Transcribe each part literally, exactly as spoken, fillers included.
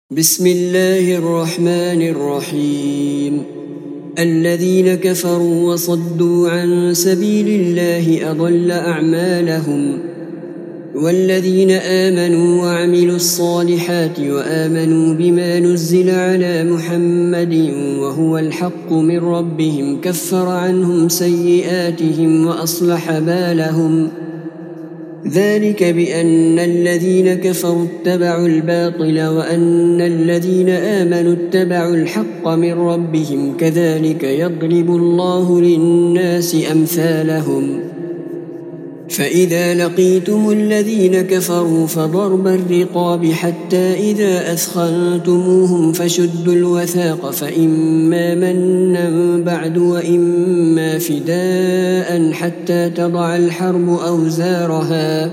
بسم الله الرحمن الرحيم. الذين كفروا وصدوا عن سبيل الله أضل أعمالهم، والذين آمنوا وعملوا الصالحات وآمنوا بما نزل على محمد وهو الحق من ربهم كفر عنهم سيئاتهم وأصلح بالهم. ذلك بأن الذين كفروا اتبعوا الباطل وأن الذين آمنوا اتبعوا الحق من ربهم كذلك يضرب الله للناس أمثالهم. فإذا لقيتم الذين كفروا فضرب الرقاب حتى إذا أثخنتموهم فشدوا الوثاق فإما منا بعد وإما فداء حتى تضع الحرب أوزارها.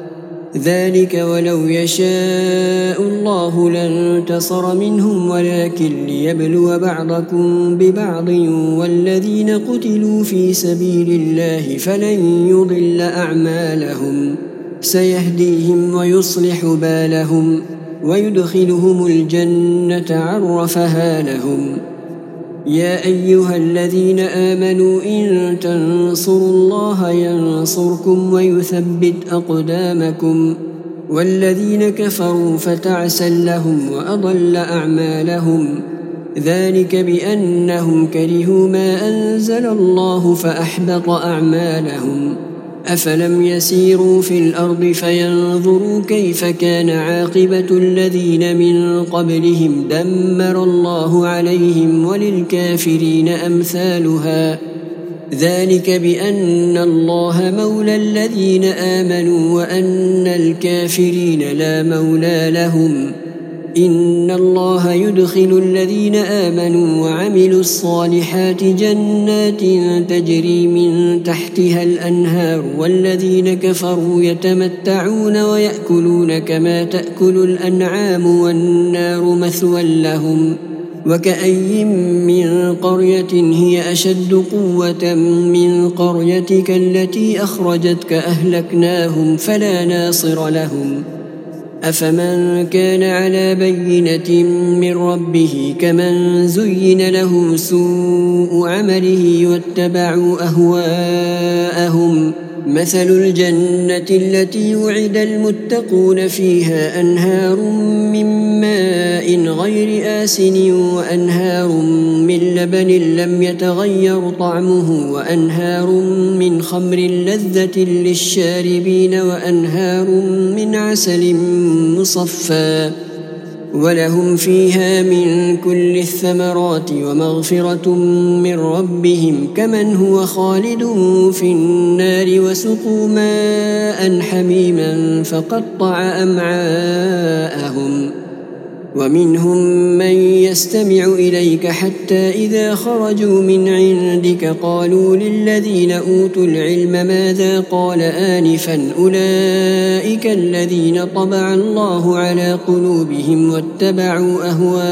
ذلك ولو يشاء الله لانتصر منهم ولكن ليبلو بعضكم ببعض، والذين قتلوا في سبيل الله فلن يضل أعمالهم، سيهديهم ويصلح بالهم ويدخلهم الجنة عرفها لهم. يا أيها الذين آمنوا إن تنصروا الله ينصركم ويثبت أقدامكم، والذين كفروا فتعسا لهم وأضل أعمالهم. ذلك بأنهم كرهوا ما أنزل الله فأحبط أعمالهم. أفلم يسيروا في الأرض فينظروا كيف كان عاقبة الذين من قبلهم دمر الله عليهم وللكافرين أمثالها. ذلك بأن الله مولى الذين آمنوا وأن الكافرين لا مولى لهم. إن الله يدخل الذين آمنوا وعملوا الصالحات جنات تجري من تحتها الأنهار، والذين كفروا يتمتعون ويأكلون كما تأكل الأنعام والنار مثوى لهم. وكأي من قرية هي أشد قوة من قريتك التي أخرجتك أهلكناهم فلا ناصر لهم. أفمن كان على بينة من ربه كمن زين له سوء عمله واتبعوا أهواءهم. مثل الجنة التي وعد المتقون فيها أنهار من ماء غير آسن وأنهار من لبن لم يتغير طعمه وأنهار من خمر لذة للشاربين وأنهار من عسل مصفى، ولهم فيها من كل الثمرات ومغفرة من ربهم كمن هو خالد في النار وسقوا ماء حميما فقطع أمعاءهم. ومنهم من يستمع إليك حتى إذا خرجوا من عندك قالوا للذين أوتوا العلم ماذا قال آنفا أولئك الذين طبع الله على قلوبهم واتبعوا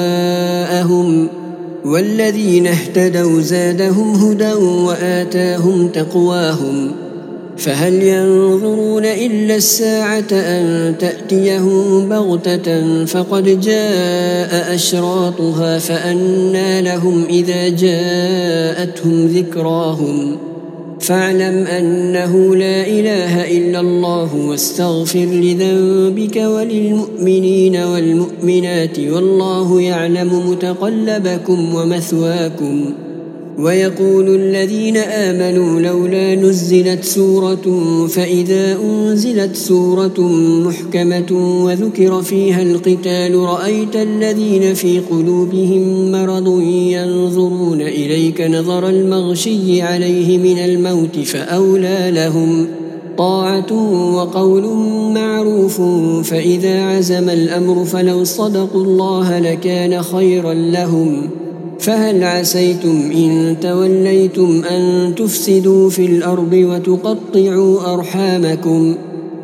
أهواءهم، والذين اهتدوا زادهم هدى وآتاهم تقواهم. فهل ينظرون إلا الساعة أن تأتيهم بغتة فقد جاء أشراطها فأنى لهم إذا جاءتهم ذكراهم. فاعلم أنه لا إله إلا الله واستغفر لذنبك وللمؤمنين والمؤمنات والله يعلم متقلبكم ومثواكم. ويقول الذين آمنوا لولا نزلت سورة، فإذا أنزلت سورة محكمة وذكر فيها القتال رأيت الذين في قلوبهم مرض ينظرون إليك نظر المغشي عليه من الموت فأولى لهم طاعة وقول معروف. فإذا عزم الأمر فلو صدقوا الله لكان خيرا لهم. فهل عسيتم إن توليتم أن تفسدوا في الأرض وتقطعوا أرحامكم؟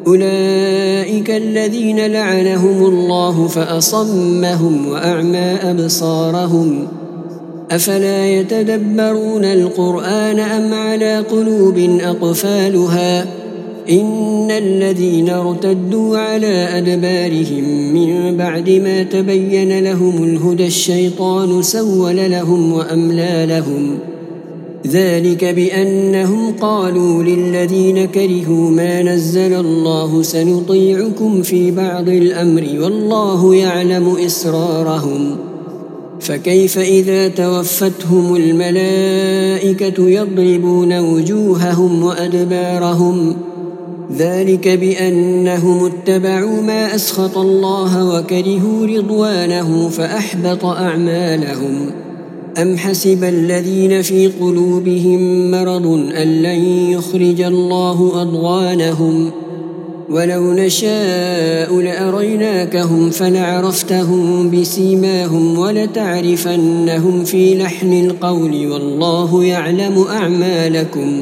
أولئك الذين لعنهم الله فأصمهم وأعمى أبصارهم. أفلا يتدبرون القرآن أم على قلوب أقفالها؟ إن الذين ارتدوا على أدبارهم من بعد ما تبين لهم الهدى الشيطان سول لهم وأملى لهم ذلك بأنهم قالوا للذين كرهوا ما نزل الله سنطيعكم في بعض الأمر والله يعلم إسرارهم فكيف إذا توفتهم الملائكة يضربون وجوههم وأدبارهم ذلك بأنهم اتبعوا ما أسخط الله وكرهوا رضوانه فأحبط أعمالهم أم حسب الذين في قلوبهم مرض أن لن يخرج الله أضغانهم ولو نشاء لأريناكهم فلعرفتهم بسيماهم ولتعرفنهم في لحن القول والله يعلم أعمالكم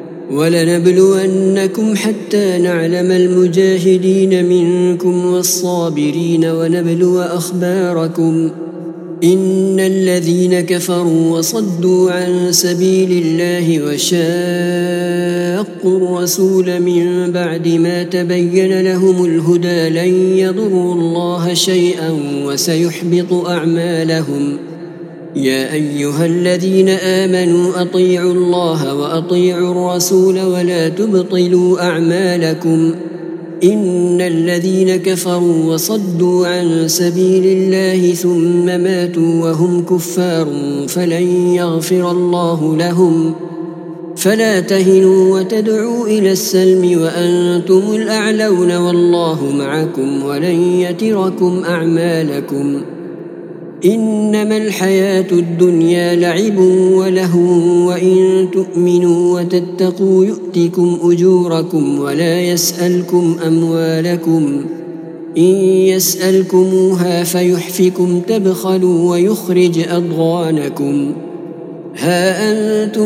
ولنبلونكم حتى نعلم المجاهدين منكم والصابرين ونبلو أخباركم إن الذين كفروا وصدوا عن سبيل الله وشاقوا الرسول من بعد ما تبين لهم الهدى لن يضروا الله شيئا وسيحبط أعمالهم يا أيها الذين آمنوا أطيعوا الله وأطيعوا الرسول ولا تبطلوا أعمالكم إن الذين كفروا وصدوا عن سبيل الله ثم ماتوا وهم كفار فلن يغفر الله لهم فلا تهنوا وتدعوا إلى السلم وأنتم الأعلون والله معكم ولن يتركم أعمالكم إنما الحياة الدنيا لعب ولهو وإن تؤمنوا وتتقوا يؤتكم أجوركم ولا يسألكم أموالكم إن يسألكموها فيحفكم تبخلوا ويخرج أضغانكم ها أنتم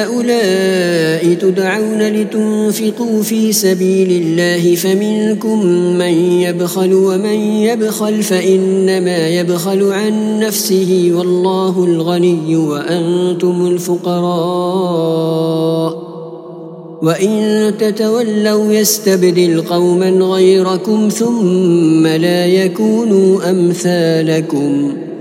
هؤلاء تدعون لتنفقوا في سبيل الله فمنكم من يبخل ومن يبخل فإنما يبخل عن نفسه والله الغني وأنتم الفقراء وإن تتولوا يستبدل قوما غيركم ثم لا يكونوا أمثالكم